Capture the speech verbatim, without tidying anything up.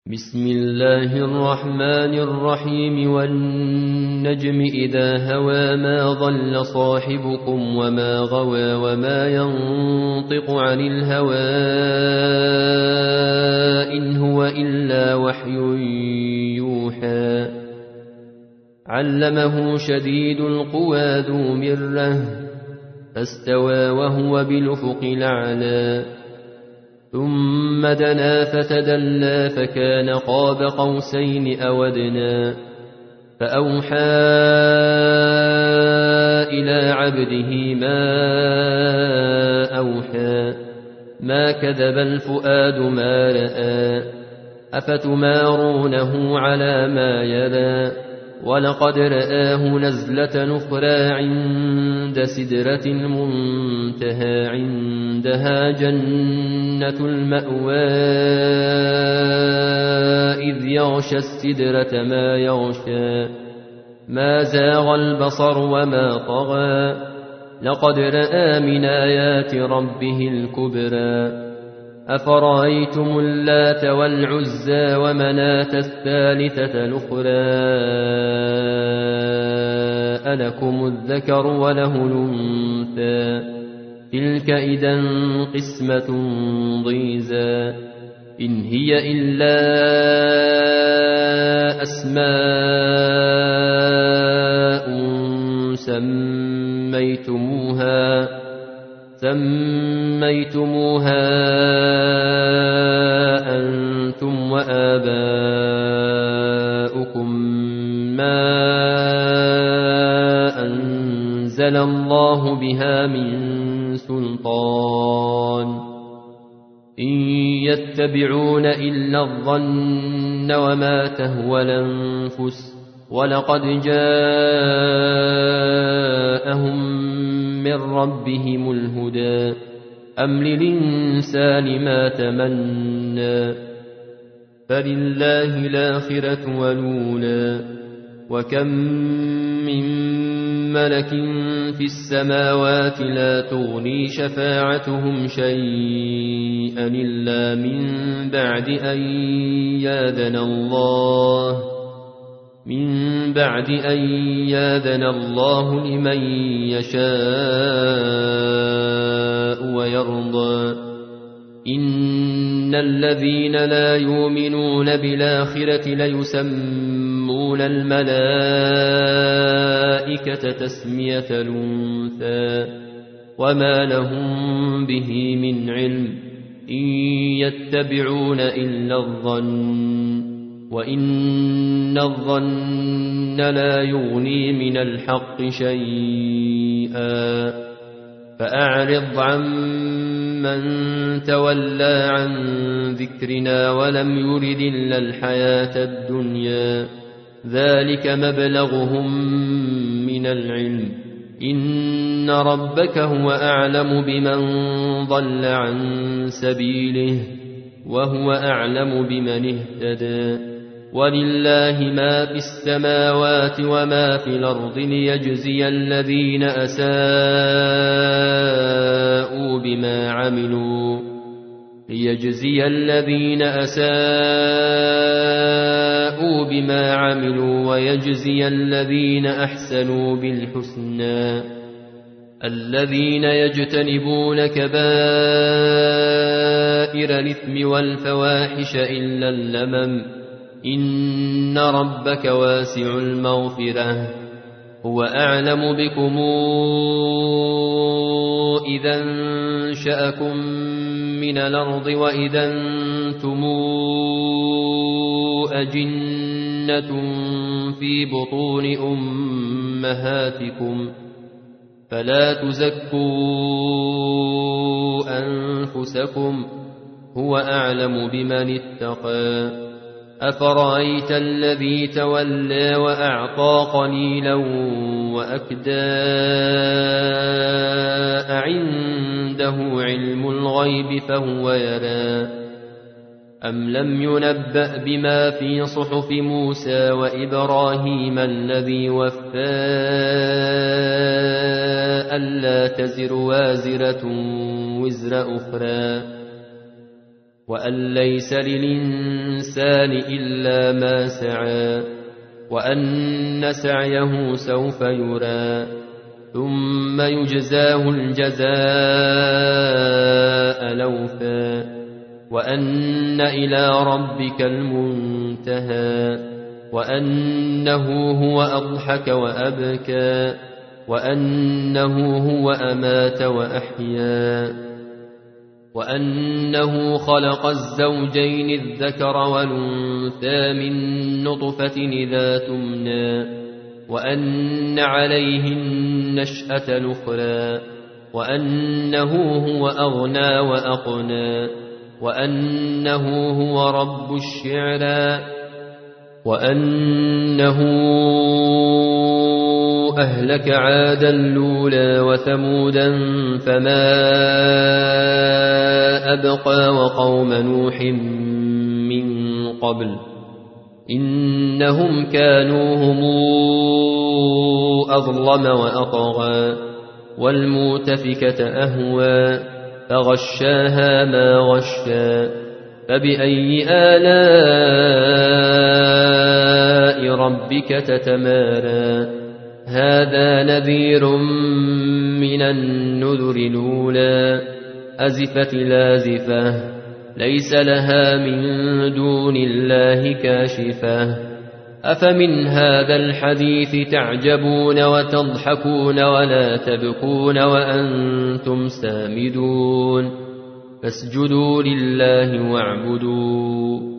بسم الله الرحمن الرحيم والنجم إذا هوى ما ضل صاحبكم وما غوى وما ينطق عن الهوى إن هو إلا وحي يوحى علمه شديد القوى ذو مرة فاستوى وهو بالأفق الأعلى ثم دنا فتدلى فكان قاب قوسين أو أدنى فأوحى إلى عبده ما أوحى ما كذب الفؤاد ما رأى أفتمارونه على ما يرى ولقد رآه نزلة أخرى عند سدرة المنتهى عندها جنة المأوى إذ يغشى السدرة ما يغشى ما زاغ البصر وما طغى لقد رأى من آيات ربه الكبرى أفرأيتم اللات والعزى ومناة الثالثة الأخرى ألكم الذكر وله الأنثى تلك إذا قسمة ضيزى إن هي إلا أسماء سميتموها سميتموها أنتم وآباؤكم ما أنزل الله بها من سلطان إن يتبعون إلا الظن وما تهوى الأنفس ولقد جاءهم من ربهم الهدى أم للإنسان ما تمنى فلله الآخرة والأولى وكم من ملك في السماوات لا تغني شفاعتهم شيئا إلا من بعد أن يأذن الله من بعد أن يأذن الله لمن يشاء ويرضى إن الذين لا يؤمنون بالآخرة ليسمون الملائكة تسمية الأنثى وما لهم به من علم إن يتبعون إلا الظن وإن الظن لا يغني من الحق شيئا فأعرض عن من تولى عن ذكرنا ولم يرد إلا الحياة الدنيا ذلك مبلغهم من العلم إن ربك هو أعلم بمن ضل عن سبيله وهو أعلم بمن اهتدى ولله ما في السماوات وما في الأرض ليجزي الذين أساءوا بما عملوا ليجزي الذين أساءوا بما عملوا ويجزي الذين أحسنوا بالحسنى الذين يجتنبون كبائر الإثم والفواحش إلا اللمم إن ربك واسع المغفرة هو أعلم بكم إذا انشأكم من الأرض وإذا أنتم أجنة في بطون أمهاتكم فلا تزكوا أنفسكم هو أعلم بمن اتقى أفرأيت الذي تولى وأعطى قليلا وأكدى أعنده علم الغيب فهو يرى أم لم ينبأ بما في صحف موسى وإبراهيم الذي وفى ألا تزر وازرة وزر أخرى وأن ليس للإنسان إلا ما سعى وأن سعيه سوف يرى ثم يجزاه الجزاء الأوفى وأن إلى ربك المنتهى وأنه هو أضحك وأبكى وأنه هو أمات وأحيا وأنه خلق الزوجين الذكر والأنثى من نطفة إذا تمنى وأن عليه النشأة الأخرى وأنه هو أغنى وأقنى وأنه هو رب الشعرى وأنه أهلك عادا الأولى وثمودا فما أبقى وقوم نوح من قبل إنهم كانوا هم أظلم وأطغى والمؤتفكة أهوى فغشاها ما غشا فبأي آلاء ربك تتمارى هذا نذير من النذر الأولى أزفت لازفة ليس لها من دون الله كاشفة أفمن هذا الحديث تعجبون وتضحكون ولا تبكون وأنتم سامدون فاسجدوا لله واعبدوا